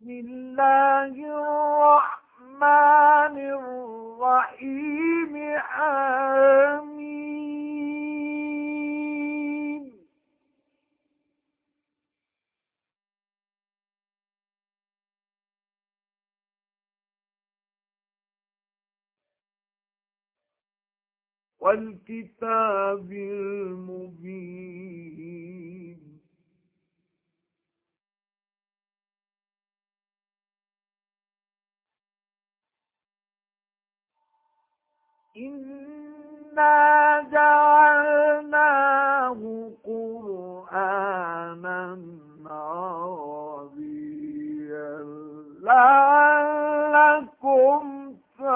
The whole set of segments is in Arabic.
بسم الله الرحمن الرحيم آمين. والكتاب المبين. إنا جعلناه قرآنا عربيا لعلكم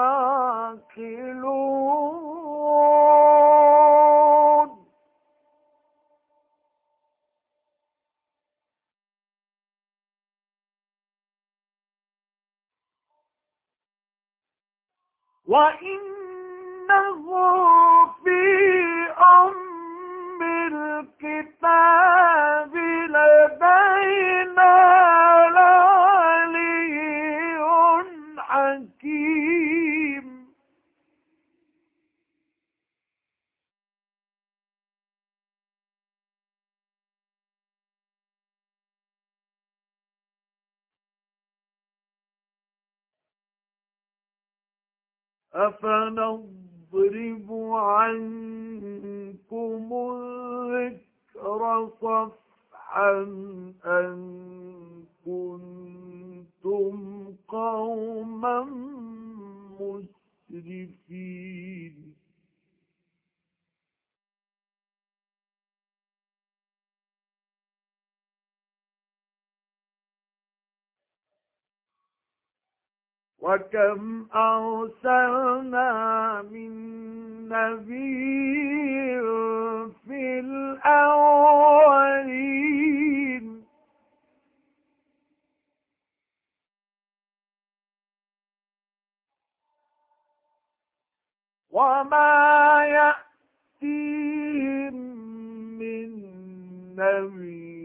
تعقلون. وإنه في أم الكتاب لدينا لعلي حكيم. أفنضرب عنكم الذكر صفحا أن كنتم قوما مسرفين. وكم أرسلنا من نبي في الأولين وما يأتيهم من نبي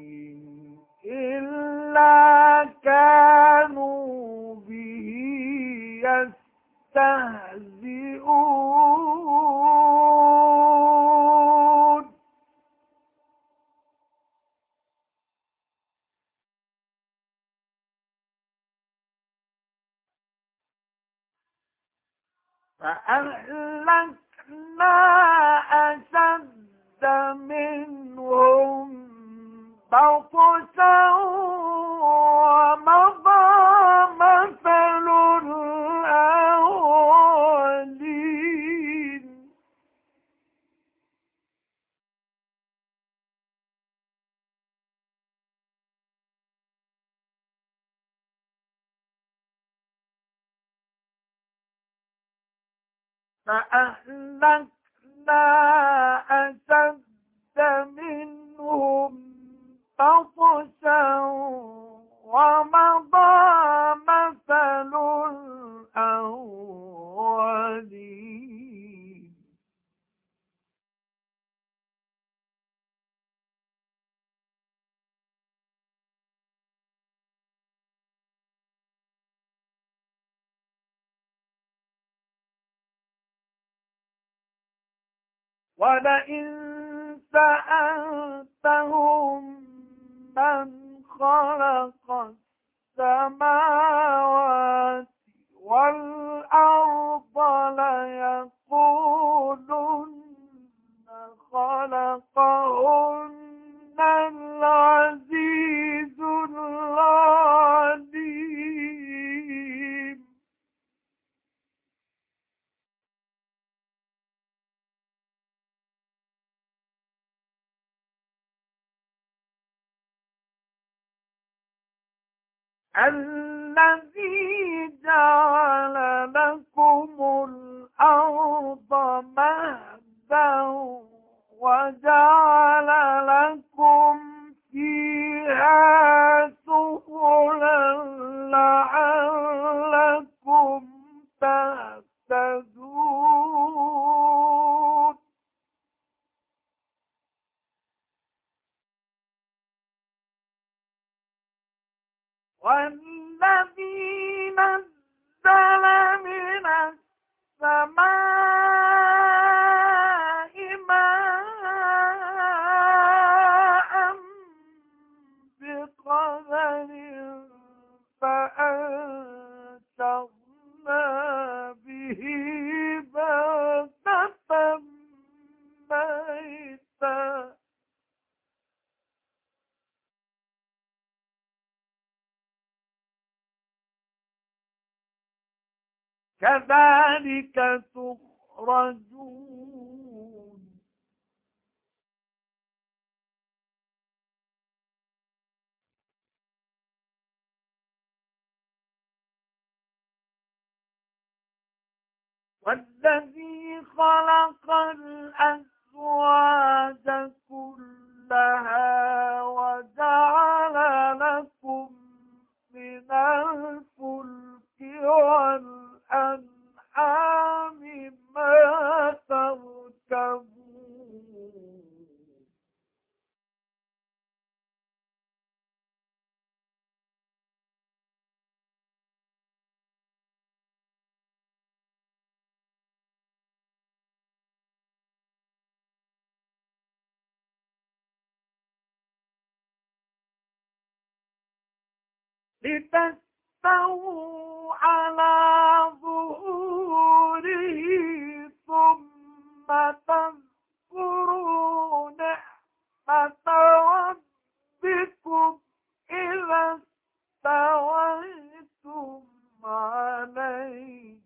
إلا كانوا به يستهزئون. فأهلكنا أشد منهم بطشا ومضى مثل الأولين. فأهلكنا أشد منهم بطشا ومضى مثل الأولين. ولئن سألتهم من خلق السماوات والأرض ليقولن خلقهن العزيز العليم. الذي جعل لكم الأرض مهدا وجعل لكم فيها سبلا لعلكم تهتدون. والذي نزل من السماء ماء بقدر فأنشرنا به بلدة ميتا كذلك تخرجون والذي خلق الأزواج كلها وجعل لكم من الفلك والأنعام ما تركبون لتستووا على ظهوره ثم تذكروا نعمة ربكم إذا استويتم عليه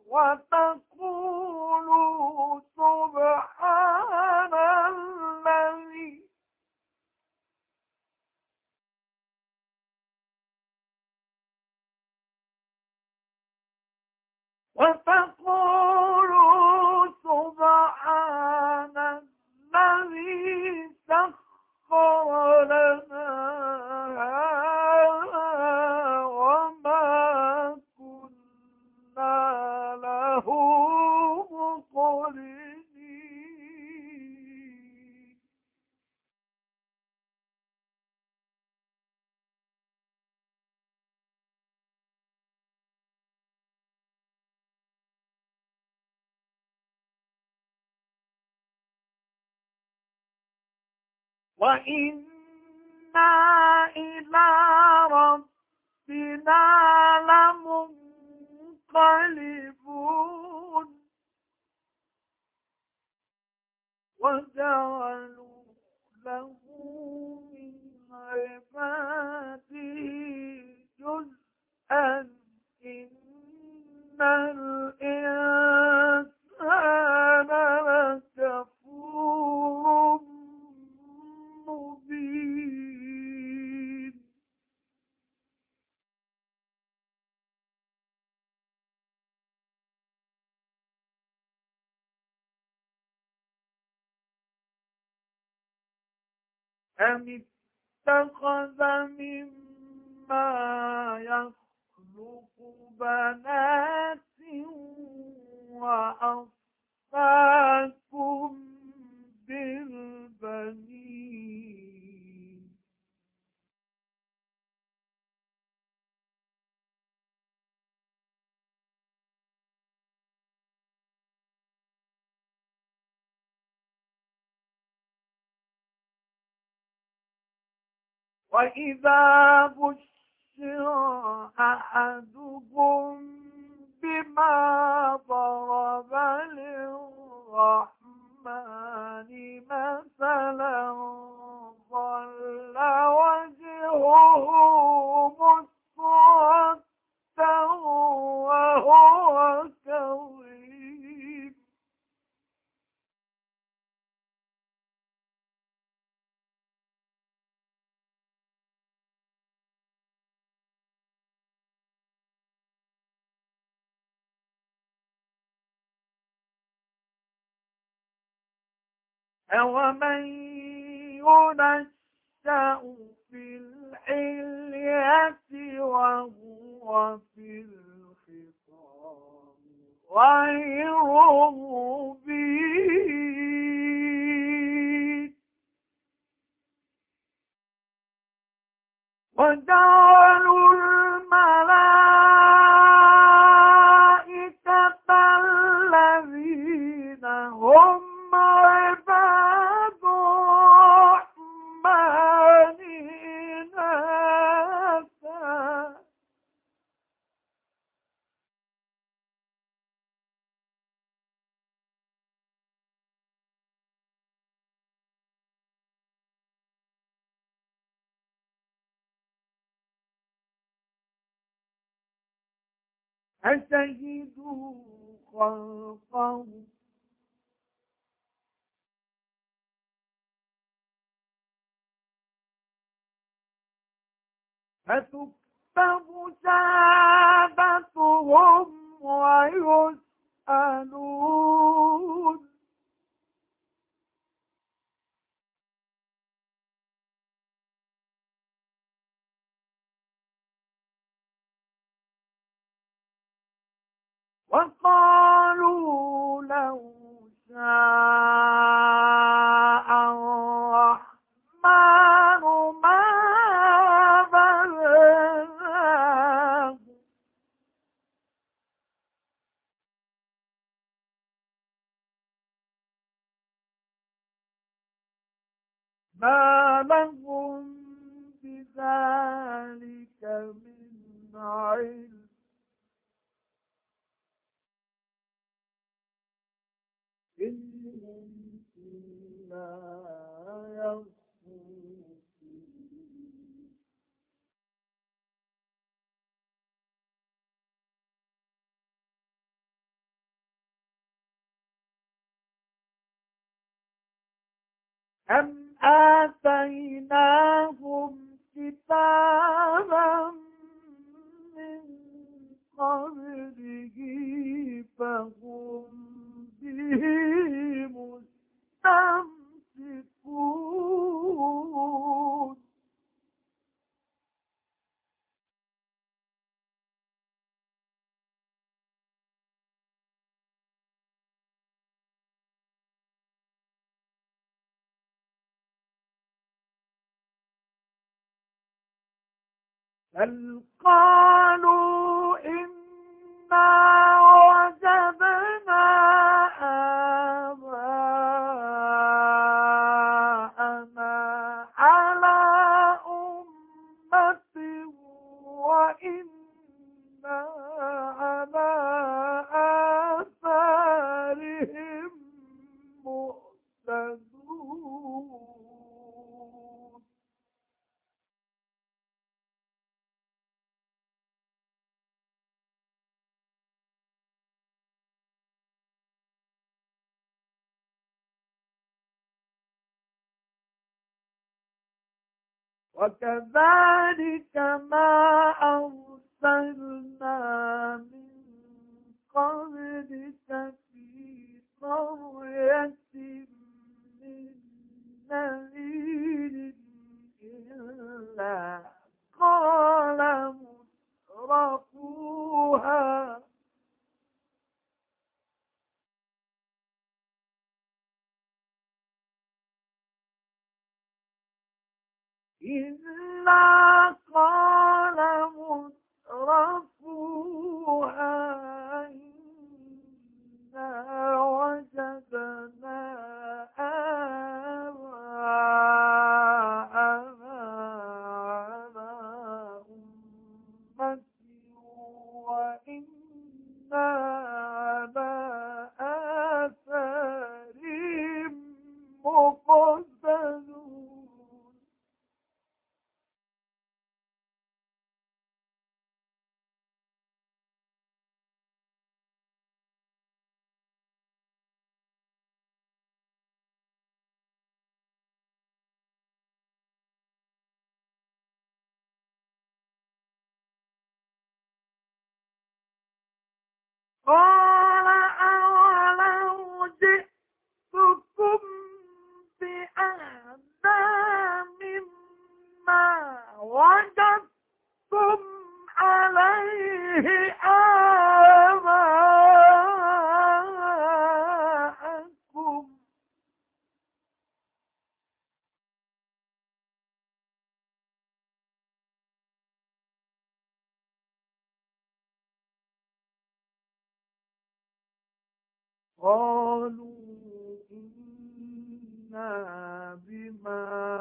وتقولوا سبحان الذي سخر لنا هذا وما كنا له مقرنين وإنا إلى ربنا لمنقلبون وجعلوا له من عباده جزءا إن الإنسان لكفور مبين أم اتخذ مما يخلق بنات وأصفاكم بالبنين وإذا بشر أحدهم بما ضرب للرحمن مثلا ظل وجهه مسودا وهو كظيم أومن ينشأ في الحلية وهو في الخصام غير مبين وجعلوا أشهدوا خلقهم فتكتب شهادتهم ويسألون وقالوا لو شاء الرحمن ما بلغناه ما لهم بذلك من علم إنهم إلا يخرجون أم آتيناهم كتابا من قبله فهم به مستمسكون بل قالوا إنا وجدنا آباءنا على أمة وإنا على آثارهم مهتدون وكذلك ما أرسلنا من قبلك في قرية من نذير إلا قال مترفوها إلا قال مترفوها إنا وجدنا آباءنا على أمة وإنا على آثارهم مقتدون قال أولو جئتكم بأهدى مما وجدتم عليه آباءكم قالوا إنا بما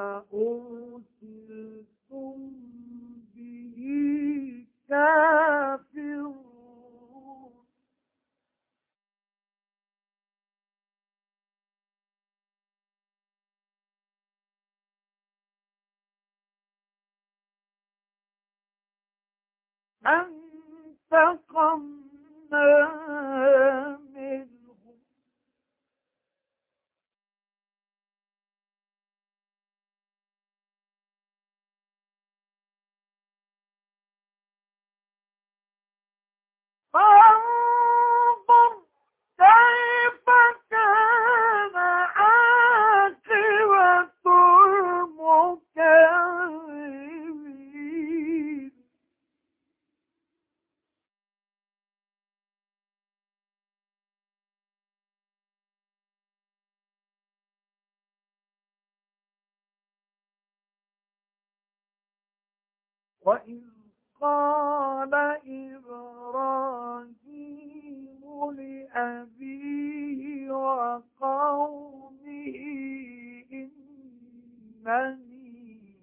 أرسلتم به كافرون فانتقمنا منهم فانظر كيف كان عاقبة المكذبين وإذ قال إبراهيم لأبيه وقومه إنني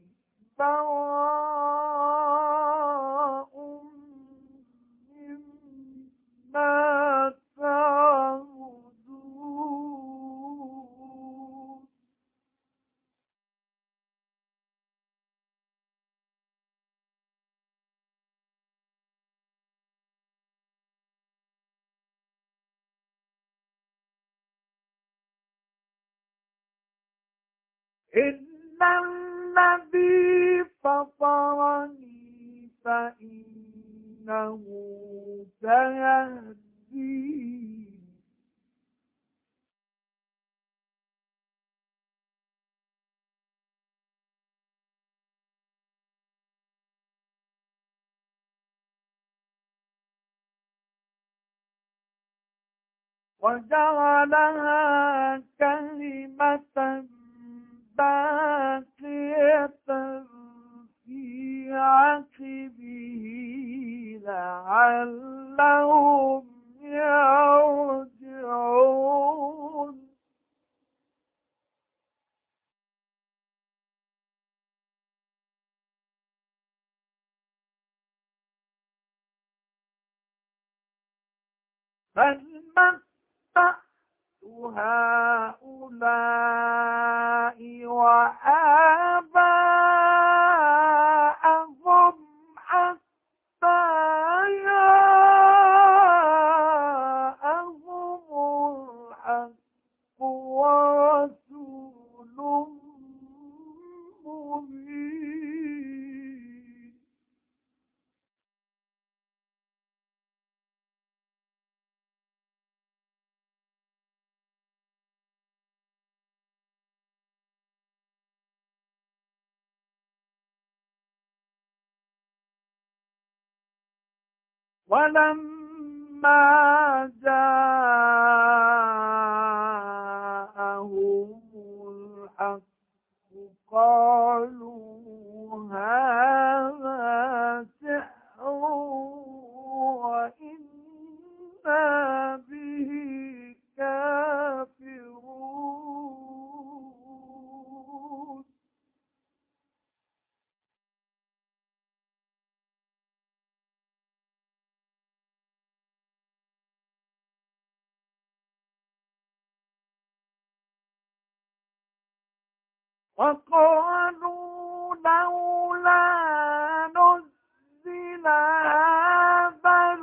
براء مما تعبدون إلا الذي فطرني فإنه سيهدين وجعلها كلمة باقية في عقبه لعلهم يرجعون بل متعت هؤلاء وآباءهم حتى جاءهم الحق ورسول مبين ولما جاءهم الحق قالوا هذا سحر وإنا به كافرون وقالوا لولا نزل هذا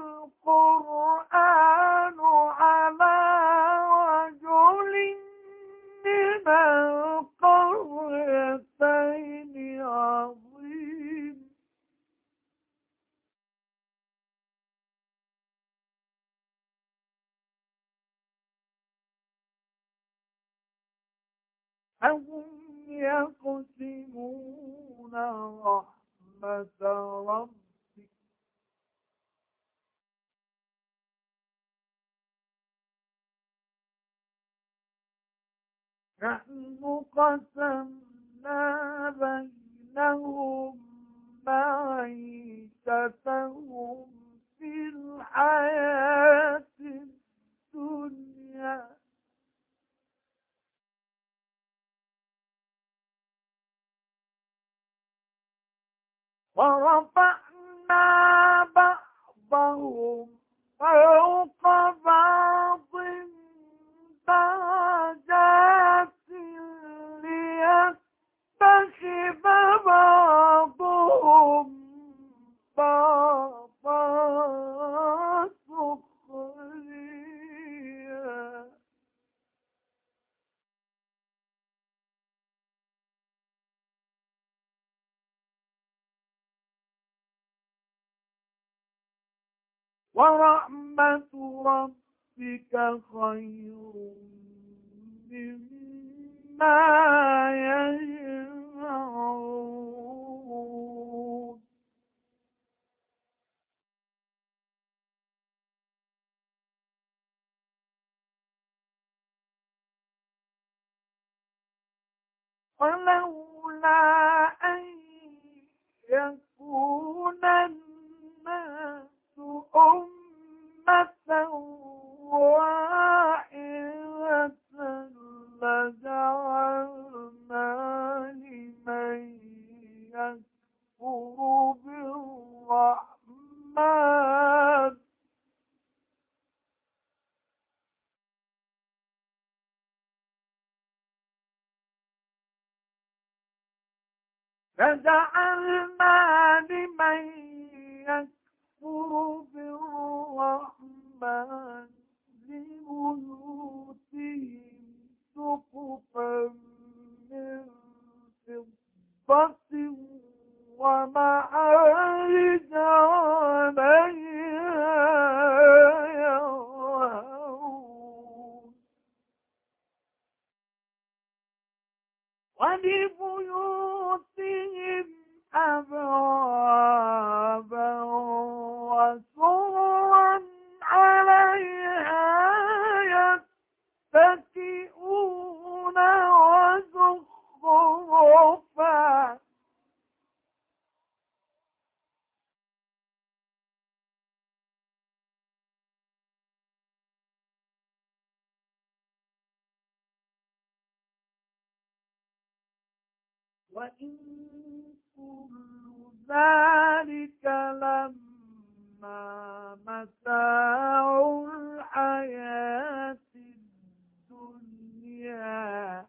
القرآن على رجل من القريتين عظيم أهم يقسمون رحمة ربك نحن قسمنا بينهم معيشتهم في الحياة الدنيا ورفعنا بعضهم فوق بعض درجات ليتخذ بعضهم بعضا سخريا ورحمة ربك خير مما يجمعون. ولولا أن يكون الناس أمة واحدة لجعلنا لمن يكفر بالرحمن لجعلنا لمن يكفر بالرحمن لبيوتهم سقفا من فضة ومعارج عليها يظهرون ولبيوتهم أبوابا وسررا عليها يتكئون وزخرفا وإن كل ذلك لما متاع الحياة الدنيا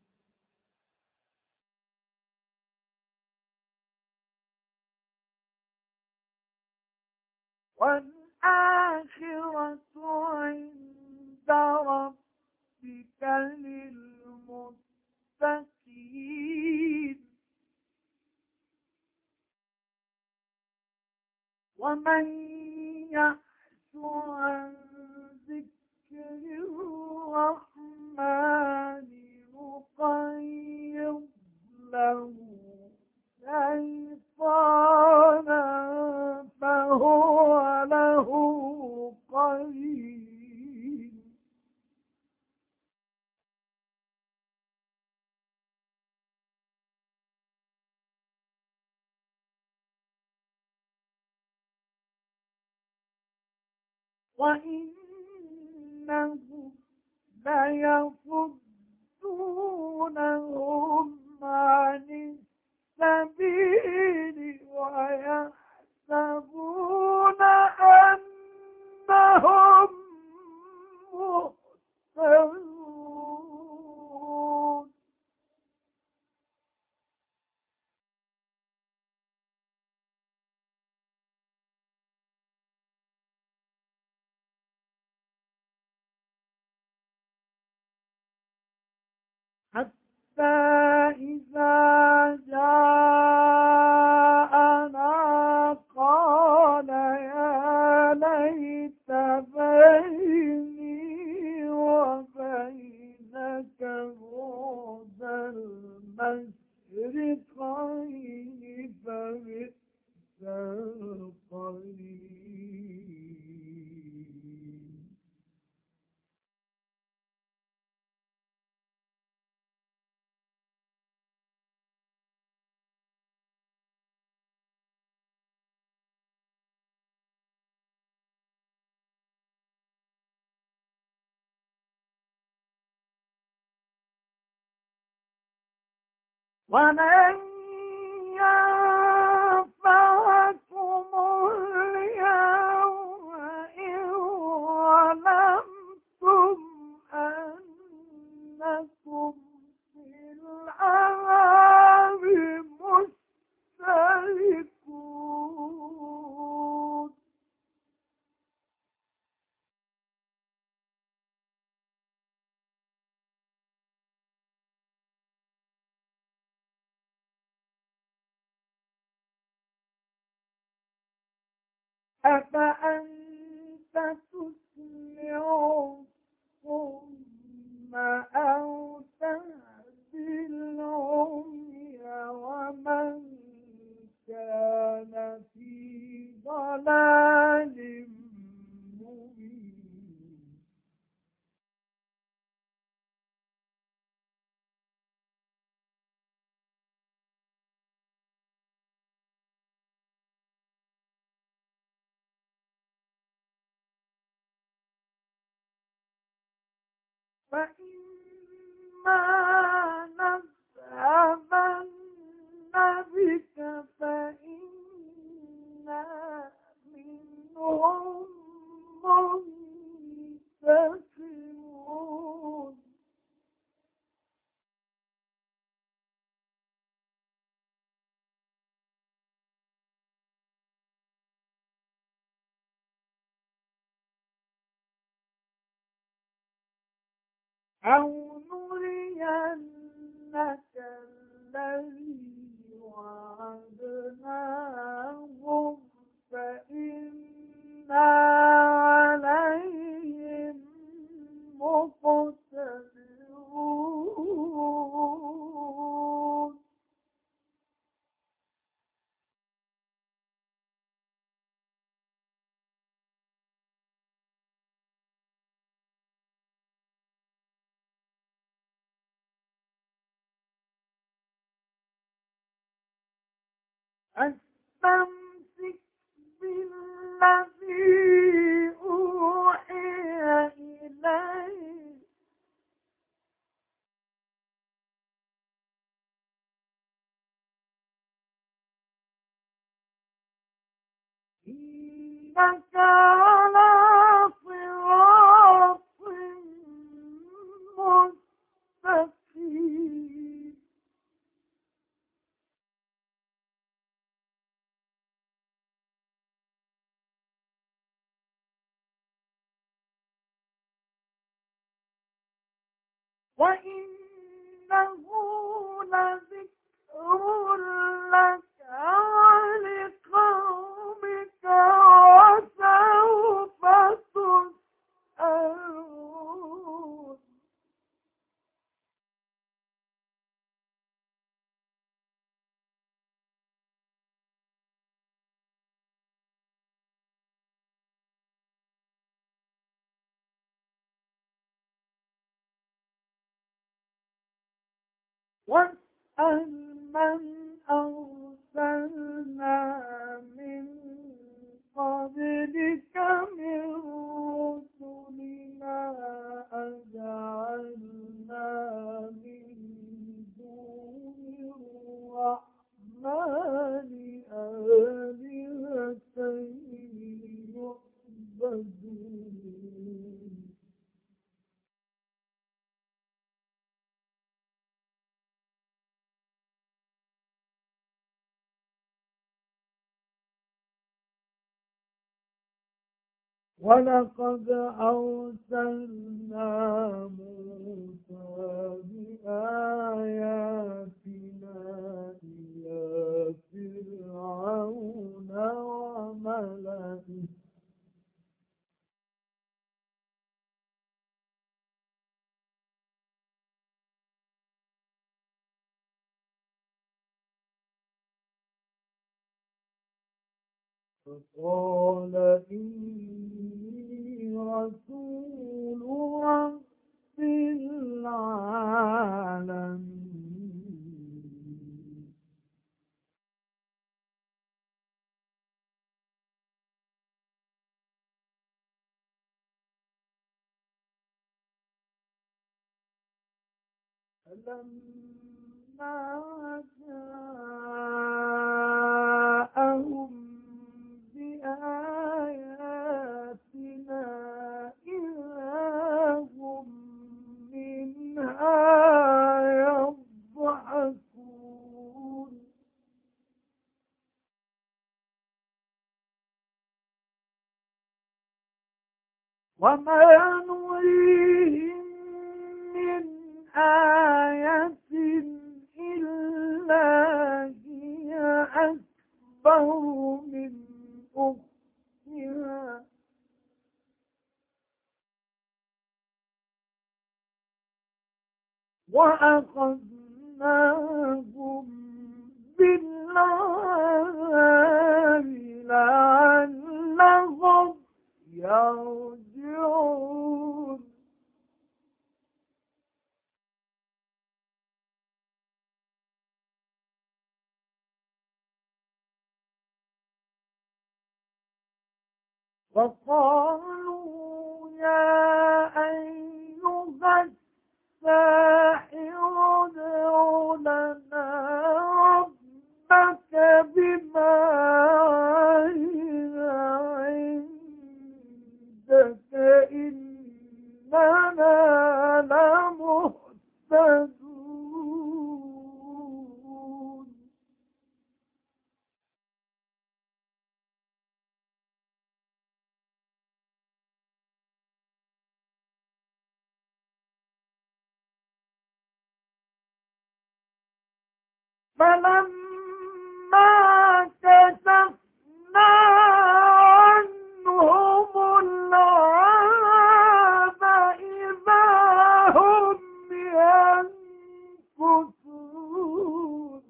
والآخرة عند ربك للمتقين ومن يعش عن ذكر الرحمن نقيض له شيطانا فهو له قرين وإنهم ليصدونهم عن السبيل ويحسبون أنهم مهتدون حتى إذا جاءنا قال يا ليت بيني وبينك بعد المشرقين فبئس القرين. ولن ينفعكم اليوم إذ ظلمتم أنكم في العذاب مشتركون أفأنت تسمع الصم أو تهدي العمي ومن كان في ضلال مبين. فإما نذهبن بك فإنا منهم منتقمون. أو نرينك الذي وعدناهم فإنا عليهم مقتدرون. أستمسك بالذي أوحي إليك إنك على صراط مستقيم. وإنه لذكر لك ولقومك وسوف تسألون. واسأل من أرسلنا من قبلك من رسلنا أجعلنا من دون الرحمن آلهة يعبدون. ولقد أرسلنا موسى بآياتنا إلى فرعون وملئه فقال إني رسول رب العالمين. فلما جاءهم بآياتنا إذا هم منها يضحكون. وما نريهم من آية إلا هي أكبر من أختها وأخذناهم بالعذاب لعلهم يرجعون وقالوا يا أيها الساحر ادع لنا ربك بما عهد عندك إننا لمهتدون فلما كشفنا عنهم العذاب إذا هم ينكثون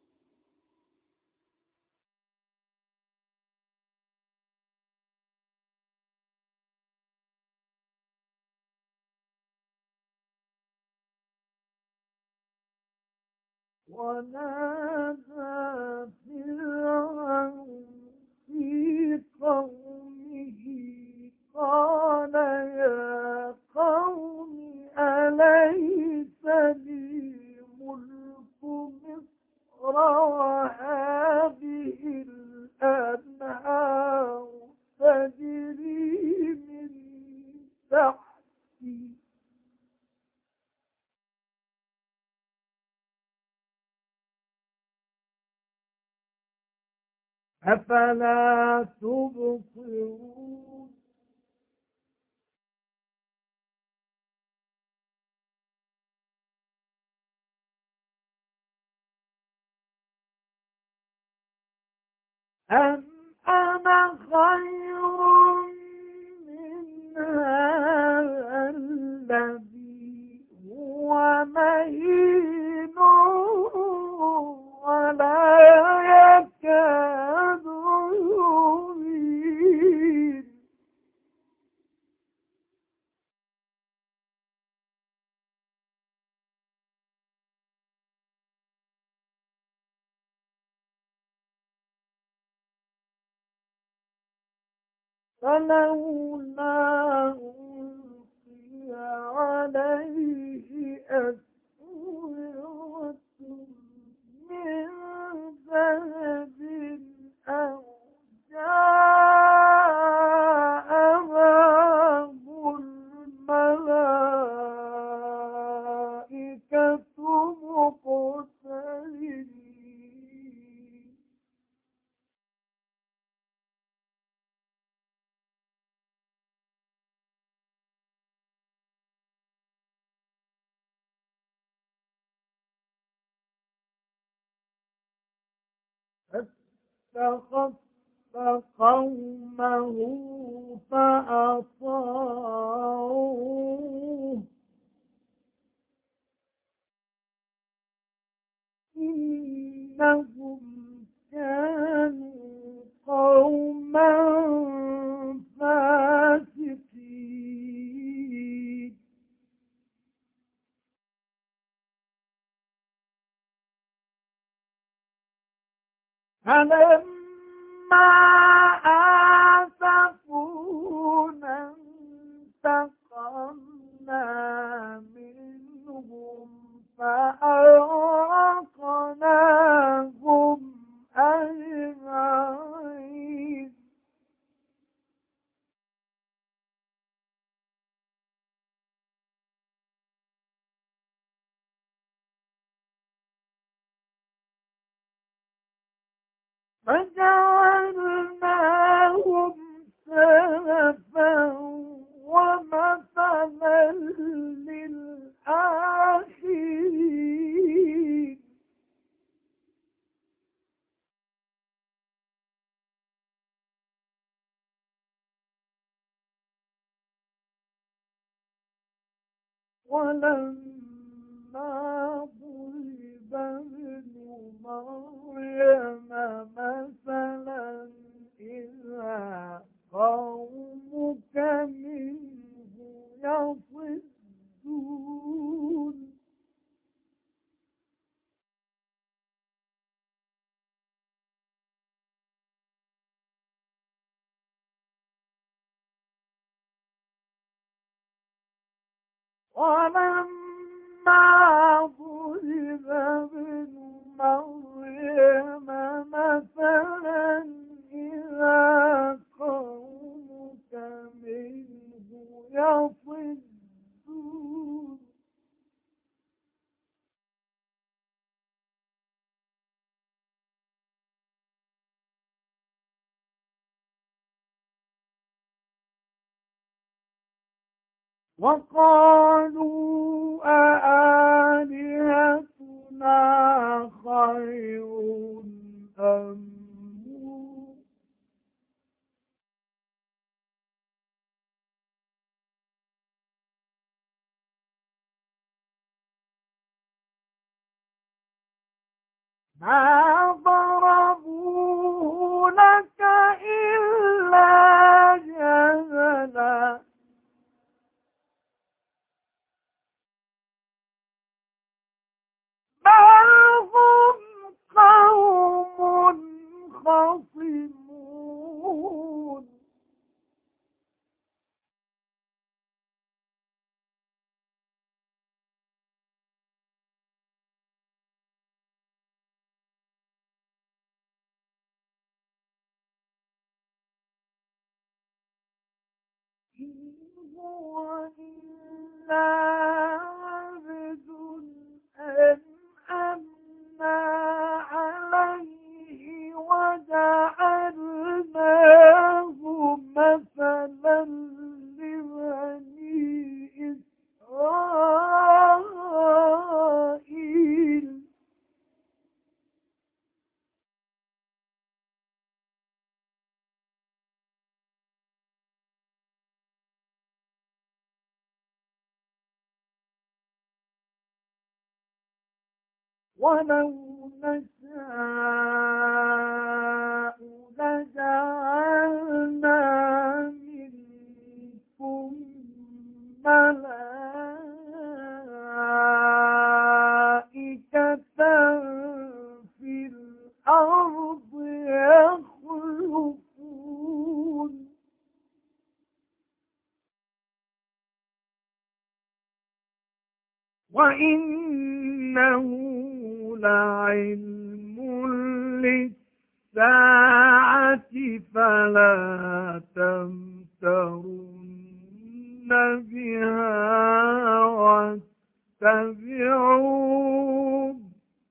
ونادى فرعون في قومه قال يا قوم أليس لي ملك مصر وهذه الأنهار تجري من تحتي أفلا تبصرون أم أنا خير من هذا الذي هو مهين ولا يكاد يبين فلولا ألقي عليه أسورة من ذهب أو جاء معه الملائكة مقترنين فاستخف قومه فأطاعوه إنهم كانوا قوما فاسقين فلما آسفونا انتقمنا منهم فأغرقناهم أجمعين فجعلناهم سلفا ومثلا للآخرين ولما ضرب ابن مريم مثلا إذا قومك منه يصدون ولما ضرب ابن مريم مثلا إذا قومك منه يصدون وقالوا أآلهتنا خير أم هو ما ضربوه لك إلا جدلا بل هم قوم خصمون إن هو إلا عبد أنعمنا عليه وجعلناه مثلا لبني إسرائيل ولو نشاء لجعلنا منكم ملائكة في الأرض يخلفون وإنه لعلم للساعة فلا تمترن بها واتبعون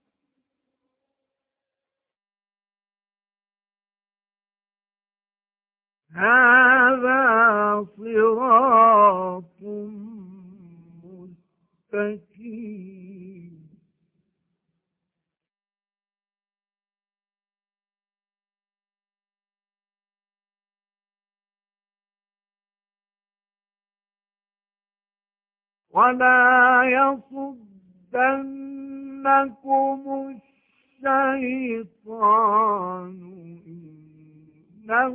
هذا صراط مستقيم ولا يصدنكم الشيطان إنه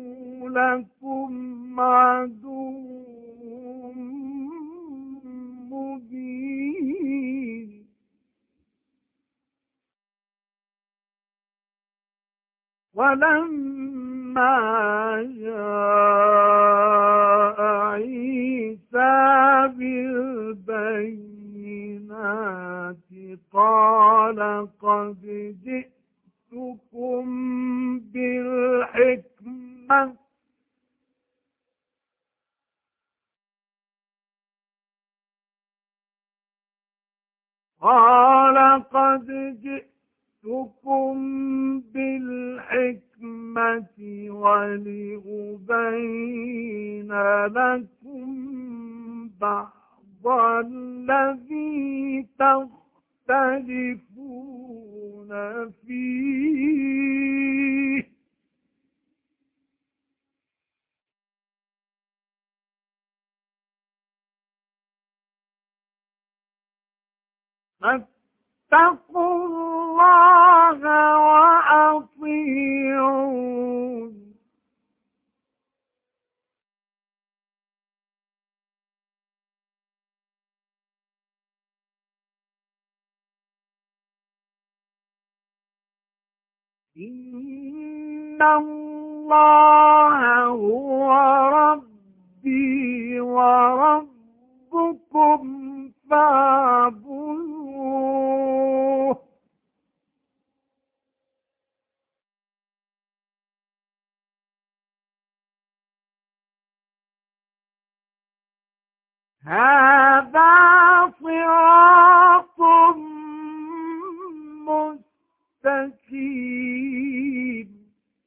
لكم عدو مبين ولما جاء عيسى بالبينات قال قد جئتكم بالحكمة قال قد جئتكم بالحكمة ولأبين لكم بعض الذي تختلفون فيه فاتقوا الله وأطيعون. إن الله هو ربي وربكم فاعبدوه. هذا صراط مستقيم.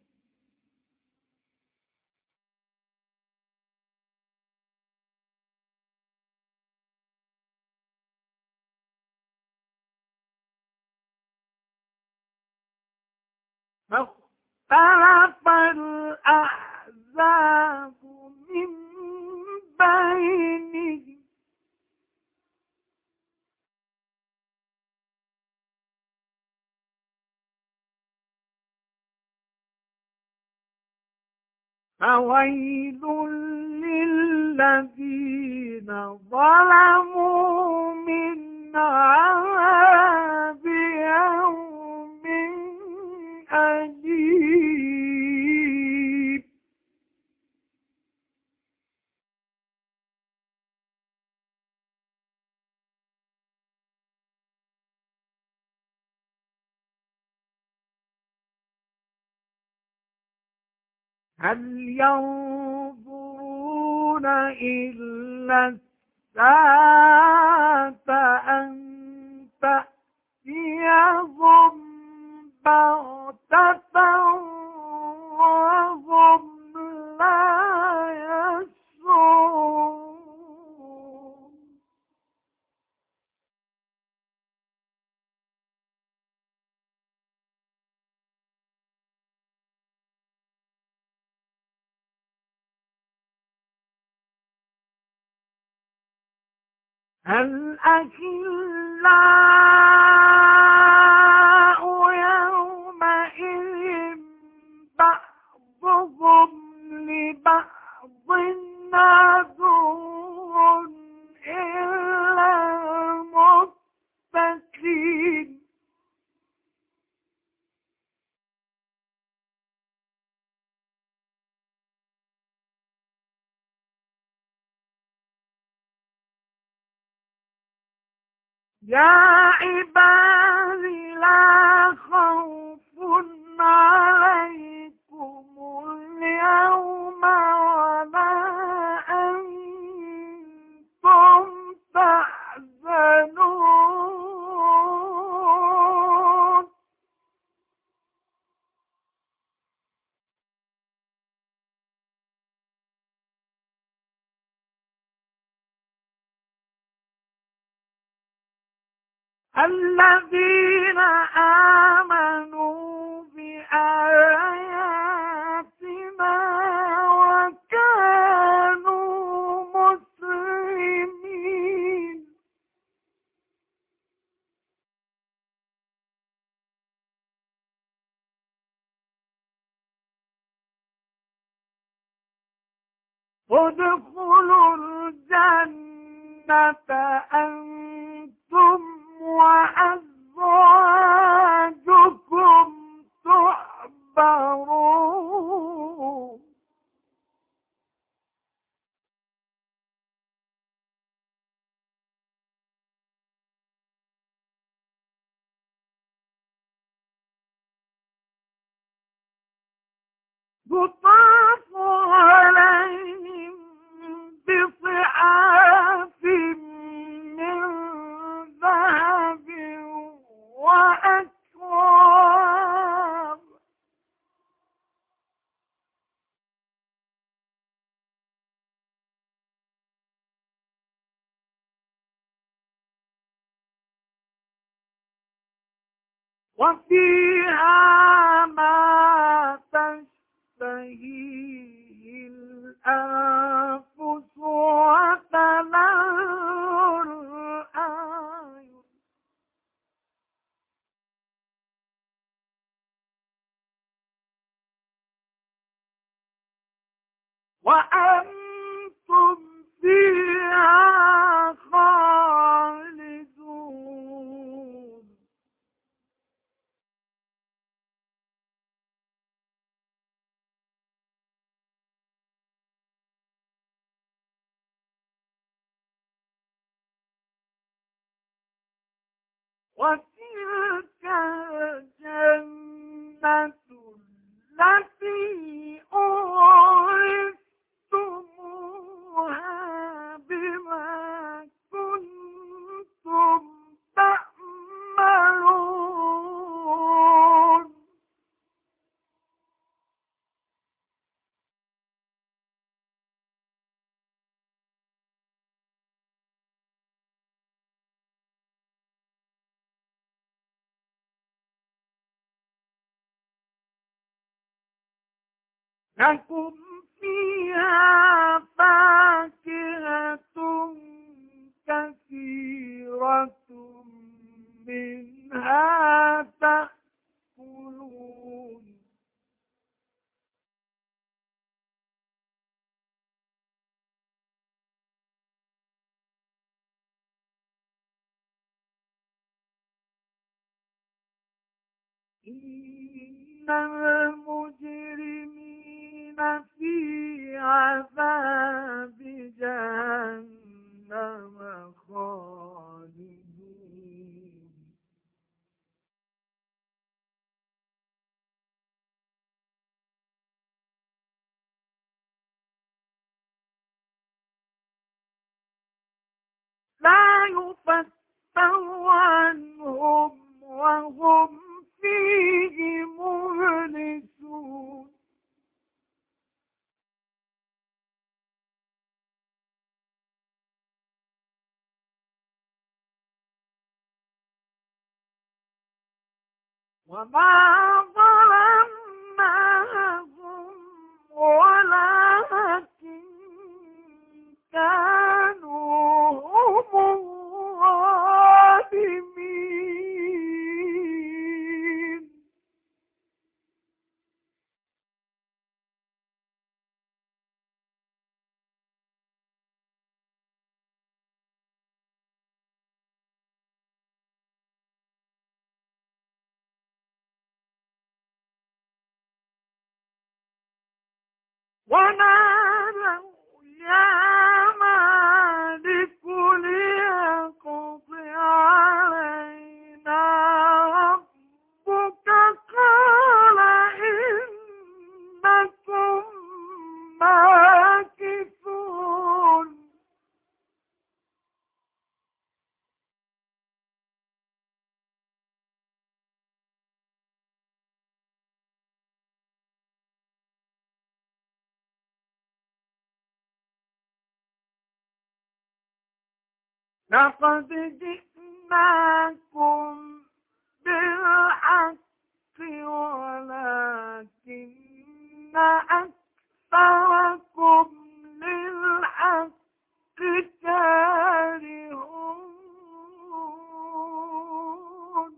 فاختلف الأحزاب من بينهم فويل للذين ظلموا من عذاب يوم أليم. هل ينظرون إلا الساعة أن تأتيهم بغتة وهم لا يشعرون. الأخلاء يومئذ بعضهم لبعض عدو إلا المتقين. يا عبادي لا خوف عليكم اليوم ولا أنتم تحزنون. الذين آمنوا بآياتنا وكانوا مسلمين. ادخلوا الجنة أنتم وأزواجكم تحبرون. يطاف عليهم بصحاف من ذهب وأكواب وفيها ما تشتهيه الأنفس وتلذ الأعين. وأنتم فيها خالدون. وتلك الجنة التي أورثتموها بما كنتم تعملون. لكم فيها فاكهة كثيرة منها تأكلون. إن المجرمين في عذاب جهنم خالدون. لا يفتر عنهم وهم فيه مبلسون. وما ظلمناهم ولكن كانوا هم الظالمين. ونادوا يا مالك ليقض علينا ربك قال إنكم ماكثون. لقد جئناكم بالحق ولكن أكثركم للحق كارهون.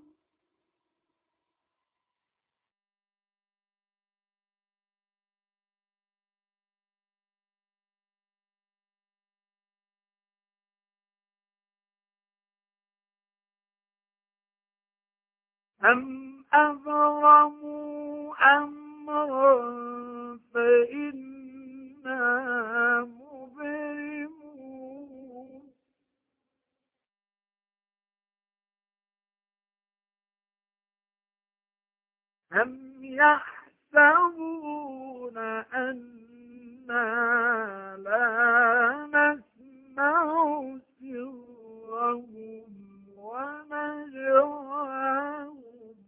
أم أبرموا أمرا فإنا مبرمون. أم يحسبون أنا لا نسمع سرهم ونجواهم.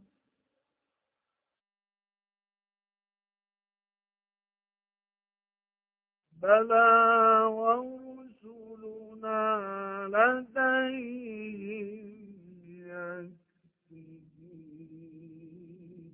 بلى ورسلنا لديهم يكتبون.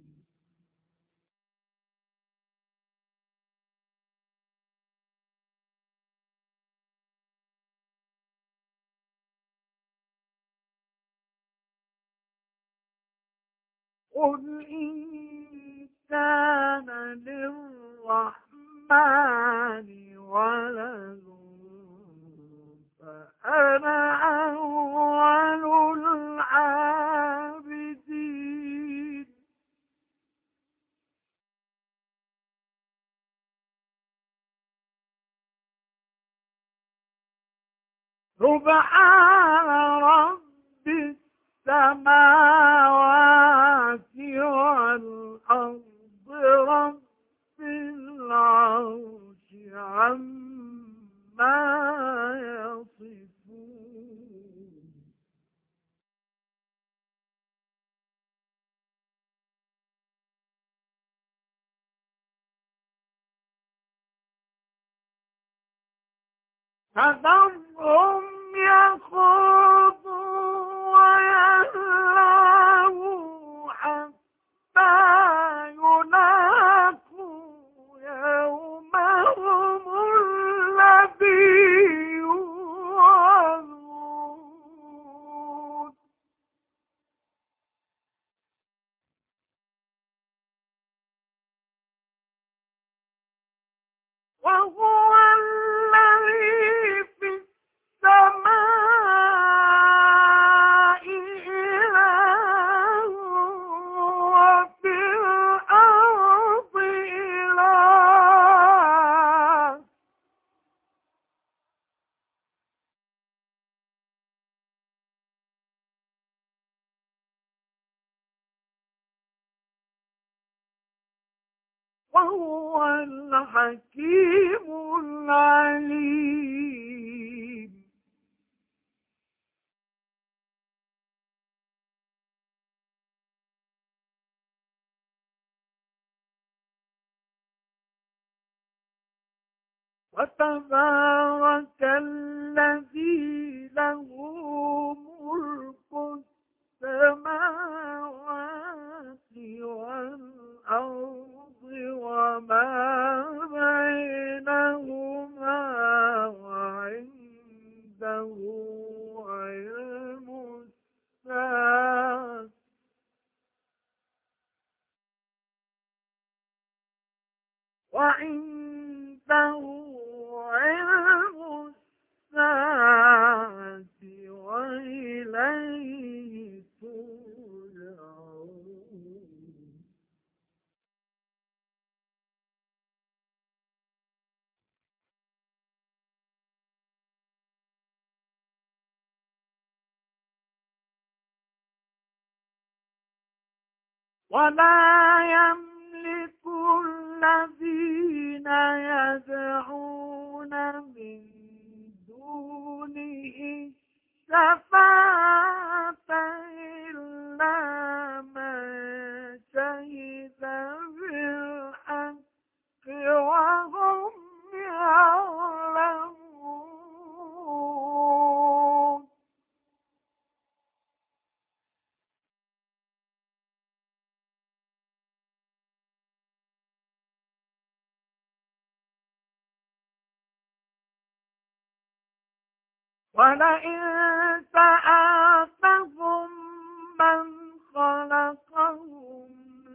قل إن كان للرحمن سبحان رب السماوات والأرض رب العرش عما يصفون. فذرهم يخوضوا ويلعبوا حتى يلاقوا يومهم الذي يوعدون. وهو الذي في السماء إله وفي الأرض إله. وهو الحكيم العليم. وتبارك الذي له ملك السماوات والأرض وما بينهما وعنده علم الساعة وعنده علم الساعة وإليه ترجعون. ولا يملك الذين يدعون من دونه الشفاعة إلا من شهد بالحق وهم يعلمون. ولئن سألتهم من خلقهم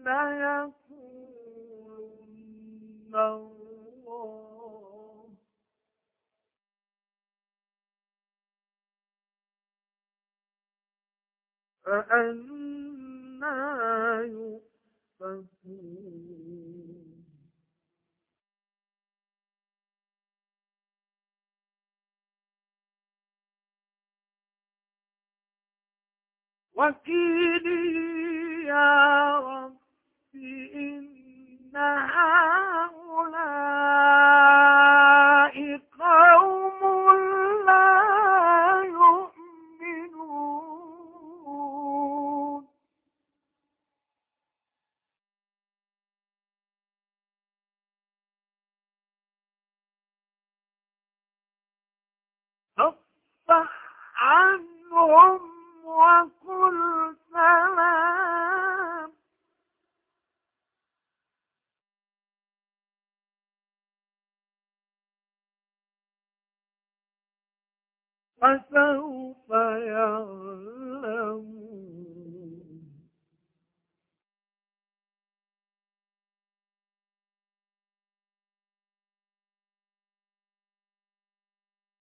ليقولن الله. فأنى يؤفكون. وكيلي يا رب إن هؤلاء قوم لا يؤمنون. فاصفح عنهم وقل سلام. فسوف يعلمون.